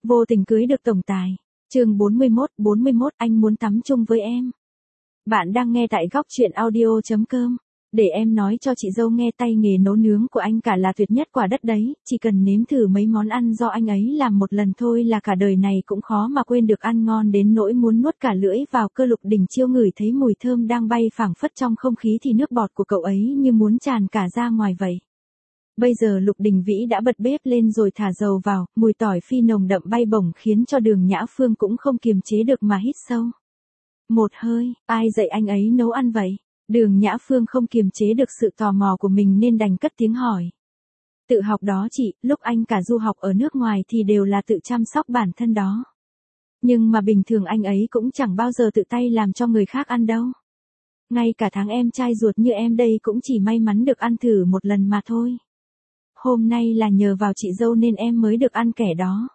Vô tình cưới được tổng tài. Chương 41, anh muốn tắm chung với em. Bạn đang nghe tại góc truyện audio.com. Để em nói cho chị dâu nghe, tay nghề nấu nướng của anh cả là tuyệt nhất quả đất đấy, chỉ cần nếm thử mấy món ăn do anh ấy làm một lần thôi là cả đời này cũng khó mà quên được, ăn ngon đến nỗi muốn nuốt cả lưỡi vào cơ. Lục Đình Chiêu ngửi thấy mùi thơm đang bay phảng phất trong không khí thì nước bọt của cậu ấy như muốn tràn cả ra ngoài vậy. Bây giờ Lục Đình Vĩ đã bật bếp lên rồi thả dầu vào, mùi tỏi phi nồng đậm bay bổng khiến cho Đường Nhã Phương cũng không kiềm chế được mà hít sâu một hơi. Ai dạy anh ấy nấu ăn vậy? Đường Nhã Phương không kiềm chế được sự tò mò của mình nên đành cất tiếng hỏi. Tự học đó chị, lúc anh cả du học ở nước ngoài thì đều là tự chăm sóc bản thân đó. Nhưng mà bình thường anh ấy cũng chẳng bao giờ tự tay làm cho người khác ăn đâu. Ngay cả tháng em trai ruột như em đây cũng chỉ may mắn được ăn thử một lần mà thôi. Hôm nay là nhờ vào chị dâu nên em mới được ăn kẻ đó.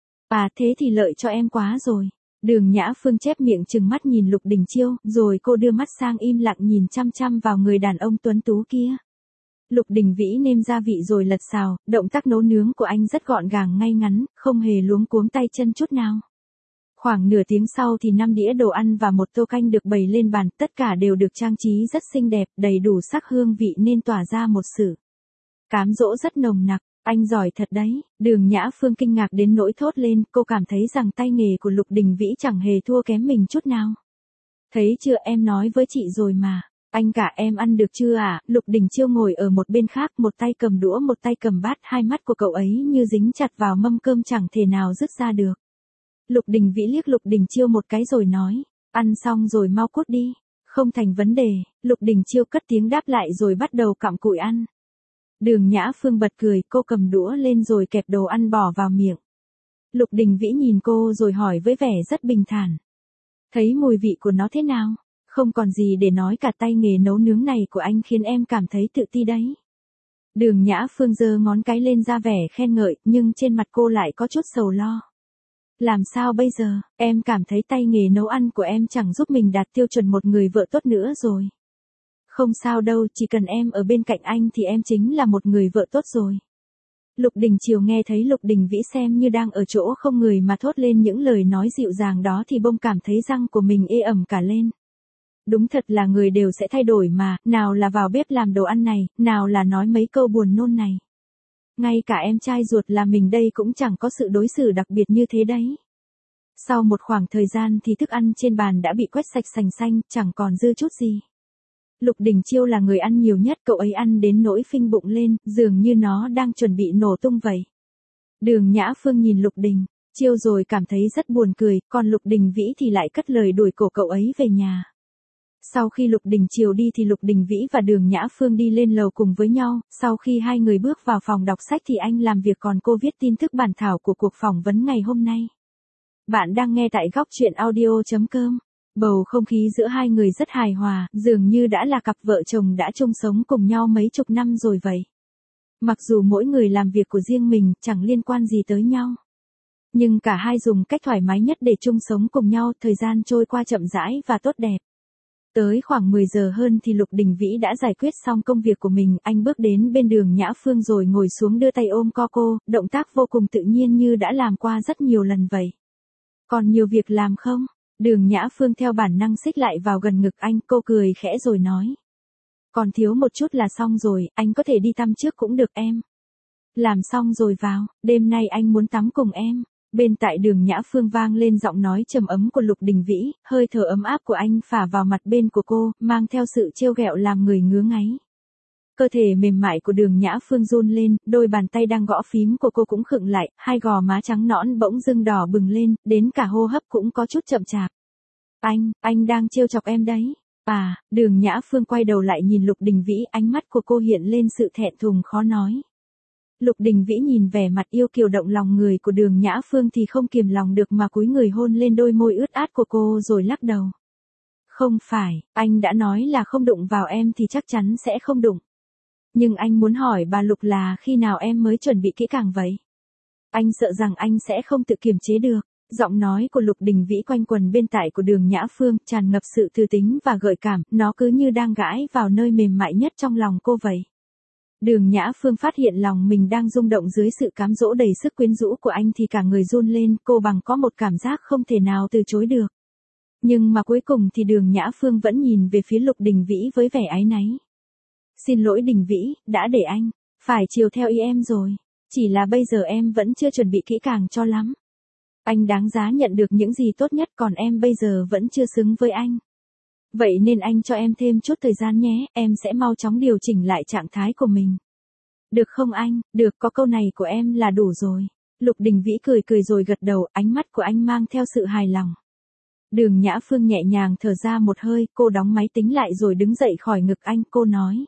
À thế thì lợi cho em quá rồi. Đường Nhã Phương chép miệng trừng mắt nhìn Lục Đình Chiêu, rồi cô đưa mắt sang im lặng nhìn chăm chăm vào người đàn ông tuấn tú kia. Lục Đình Vĩ nêm gia vị rồi lật xào, động tác nấu nướng của anh rất gọn gàng ngay ngắn, không hề luống cuống tay chân chút nào. Khoảng nửa tiếng sau thì 5 đĩa đồ ăn và một tô canh được bày lên bàn, tất cả đều được trang trí rất xinh đẹp, đầy đủ sắc hương vị nên tỏa ra một sự cám dỗ rất nồng nặc. Anh giỏi thật đấy. Đường Nhã Phương kinh ngạc đến nỗi thốt lên, cô cảm thấy rằng tay nghề của Lục Đình Vĩ chẳng hề thua kém mình chút nào. Thấy chưa, em nói với chị rồi mà. Anh cả em ăn được chưa à? Lục Đình Chiêu ngồi ở một bên khác, một tay cầm đũa một tay cầm bát, hai mắt của cậu ấy như dính chặt vào mâm cơm chẳng thể nào dứt ra được. Lục Đình Vĩ liếc Lục Đình Chiêu một cái rồi nói, ăn xong rồi mau cút đi. Không thành vấn đề. Lục Đình Chiêu cất tiếng đáp lại rồi bắt đầu cặm cụi ăn. Đường Nhã Phương bật cười, cô cầm đũa lên rồi kẹp đồ ăn bỏ vào miệng. Lục Đình Vĩ nhìn cô rồi hỏi với vẻ rất bình thản. Thấy mùi vị của nó thế nào? Không còn gì để nói cả, tay nghề nấu nướng này của anh khiến em cảm thấy tự ti đấy. Đường Nhã Phương giơ ngón cái lên ra vẻ khen ngợi, nhưng trên mặt cô lại có chút sầu lo. Làm sao bây giờ, em cảm thấy tay nghề nấu ăn của em chẳng giúp mình đạt tiêu chuẩn một người vợ tốt nữa rồi. Không sao đâu, chỉ cần em ở bên cạnh anh thì em chính là một người vợ tốt rồi. Lục Đình Chiêu nghe thấy Lục Đình Vĩ xem như đang ở chỗ không người mà thốt lên những lời nói dịu dàng đó thì bỗng cảm thấy răng của mình ê ẩm cả lên. Đúng thật là người đều sẽ thay đổi mà, nào là vào bếp làm đồ ăn này, nào là nói mấy câu buồn nôn này. Ngay cả em trai ruột là mình đây cũng chẳng có sự đối xử đặc biệt như thế đấy. Sau một khoảng thời gian thì thức ăn trên bàn đã bị quét sạch sành xanh, chẳng còn dư chút gì. Lục Đình Chiêu là người ăn nhiều nhất, cậu ấy ăn đến nỗi phình bụng lên, dường như nó đang chuẩn bị nổ tung vậy. Đường Nhã Phương nhìn Lục Đình Chiêu rồi cảm thấy rất buồn cười, còn Lục Đình Vĩ thì lại cất lời đuổi cổ cậu ấy về nhà. Sau khi Lục Đình Chiêu đi thì Lục Đình Vĩ và Đường Nhã Phương đi lên lầu cùng với nhau, sau khi hai người bước vào phòng đọc sách thì anh làm việc còn cô viết tin tức bản thảo của cuộc phỏng vấn ngày hôm nay. Bạn đang nghe tại góc truyện audio.com. Bầu không khí giữa hai người rất hài hòa, dường như đã là cặp vợ chồng đã chung sống cùng nhau mấy chục năm rồi vậy. Mặc dù mỗi người làm việc của riêng mình, chẳng liên quan gì tới nhau. Nhưng cả hai dùng cách thoải mái nhất để chung sống cùng nhau, thời gian trôi qua chậm rãi và tốt đẹp. Tới khoảng 10 giờ hơn thì Lục Đình Vĩ đã giải quyết xong công việc của mình, anh bước đến bên Đường Nhã Phương rồi ngồi xuống đưa tay ôm co cô, động tác vô cùng tự nhiên như đã làm qua rất nhiều lần vậy. Còn nhiều việc làm không? Đường Nhã Phương theo bản năng xích lại vào gần ngực anh, cô cười khẽ rồi nói. Còn thiếu một chút là xong rồi, anh có thể đi tắm trước cũng được em. Làm xong rồi vào, đêm nay anh muốn tắm cùng em. Bên tại Đường Nhã Phương vang lên giọng nói trầm ấm của Lục Đình Vĩ, hơi thở ấm áp của anh phả vào mặt bên của cô, mang theo sự trêu ghẹo làm người ngứa ngáy. Cơ thể mềm mại của Đường Nhã Phương run lên, đôi bàn tay đang gõ phím của cô cũng khựng lại, hai gò má trắng nõn bỗng dưng đỏ bừng lên, đến cả hô hấp cũng có chút chậm chạp. Anh đang trêu chọc em đấy. À, Đường Nhã Phương quay đầu lại nhìn Lục Đình Vĩ, ánh mắt của cô hiện lên sự thẹn thùng khó nói. Lục Đình Vĩ nhìn vẻ mặt yêu kiều động lòng người của Đường Nhã Phương thì không kiềm lòng được mà cúi người hôn lên đôi môi ướt át của cô rồi lắc đầu. Không phải, anh đã nói là không đụng vào em thì chắc chắn sẽ không đụng. Nhưng anh muốn hỏi bà Lục là khi nào em mới chuẩn bị kỹ càng vậy? Anh sợ rằng anh sẽ không tự kiềm chế được. Giọng nói của Lục Đình Vĩ quanh quần bên tai của Đường Nhã Phương, tràn ngập sự thư tính và gợi cảm, nó cứ như đang gãi vào nơi mềm mại nhất trong lòng cô vậy. Đường Nhã Phương phát hiện lòng mình đang rung động dưới sự cám dỗ đầy sức quyến rũ của anh thì cả người run lên, cô bằng có một cảm giác không thể nào từ chối được. Nhưng mà cuối cùng thì Đường Nhã Phương vẫn nhìn về phía Lục Đình Vĩ với vẻ áy náy. Xin lỗi Đình Vĩ, đã để anh phải chiều theo ý em rồi. Chỉ là bây giờ em vẫn chưa chuẩn bị kỹ càng cho lắm. Anh đáng giá nhận được những gì tốt nhất, còn em bây giờ vẫn chưa xứng với anh. Vậy nên anh cho em thêm chút thời gian nhé, em sẽ mau chóng điều chỉnh lại trạng thái của mình. Được không anh? Được, có câu này của em là đủ rồi. Lục Đình Vĩ cười cười rồi gật đầu, ánh mắt của anh mang theo sự hài lòng. Đường Nhã Phương nhẹ nhàng thở ra một hơi, cô đóng máy tính lại rồi đứng dậy khỏi ngực anh, cô nói.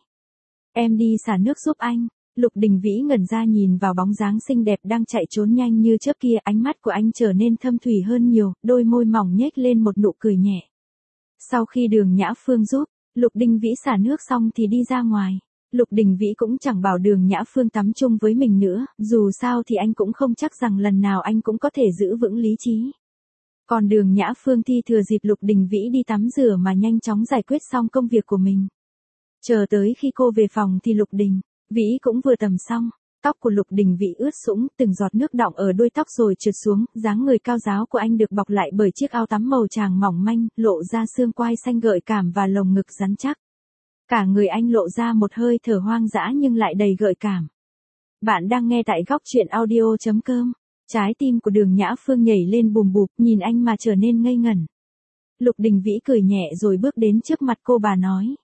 Em đi xả nước giúp anh. Lục Đình Vĩ ngẩn ra nhìn vào bóng dáng xinh đẹp đang chạy trốn nhanh như chớp kia, ánh mắt của anh trở nên thâm thủy hơn nhiều, đôi môi mỏng nhếch lên một nụ cười nhẹ. Sau khi Đường Nhã Phương giúp Lục Đình Vĩ xả nước xong thì đi ra ngoài. Lục Đình Vĩ cũng chẳng bảo Đường Nhã Phương tắm chung với mình nữa, dù sao thì anh cũng không chắc rằng lần nào anh cũng có thể giữ vững lý trí. Còn Đường Nhã Phương thì thừa dịp Lục Đình Vĩ đi tắm rửa mà nhanh chóng giải quyết xong công việc của mình. Chờ tới khi cô về phòng thì Lục Đình Vĩ cũng vừa tắm xong. Tóc của Lục Đình Vĩ ướt sũng, từng giọt nước đọng ở đuôi tóc rồi trượt xuống, dáng người cao ráo của anh được bọc lại bởi chiếc áo tắm màu tràng mỏng manh, lộ ra xương quai xanh gợi cảm và lồng ngực rắn chắc. Cả người anh lộ ra một hơi thở hoang dã nhưng lại đầy gợi cảm. Bạn đang nghe tại Góc Chuyện Audio.com. Trái tim của Đường Nhã Phương nhảy lên bùm bụp, nhìn anh mà trở nên ngây ngẩn. Lục Đình Vĩ cười nhẹ rồi bước đến trước mặt cô, bà nói.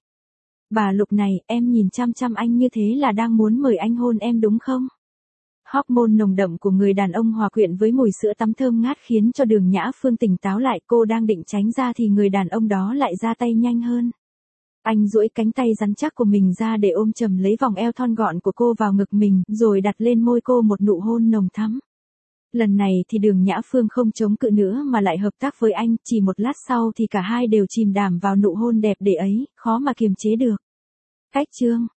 Bà Lục này, em nhìn chăm chăm anh như thế là đang muốn mời anh hôn em đúng không? Hormone nồng đậm của người đàn ông hòa quyện với mùi sữa tắm thơm ngát khiến cho Đường Nhã Phương tỉnh táo lại, cô đang định tránh ra thì người đàn ông đó lại ra tay nhanh hơn. Anh duỗi cánh tay rắn chắc của mình ra để ôm chầm lấy vòng eo thon gọn của cô vào ngực mình, rồi đặt lên môi cô một nụ hôn nồng thắm. Lần này thì Đường Nhã Phương không chống cự nữa mà lại hợp tác với anh, chỉ một lát sau thì cả hai đều chìm đắm vào nụ hôn đẹp đẽ ấy, khó mà kiềm chế được. Cách chương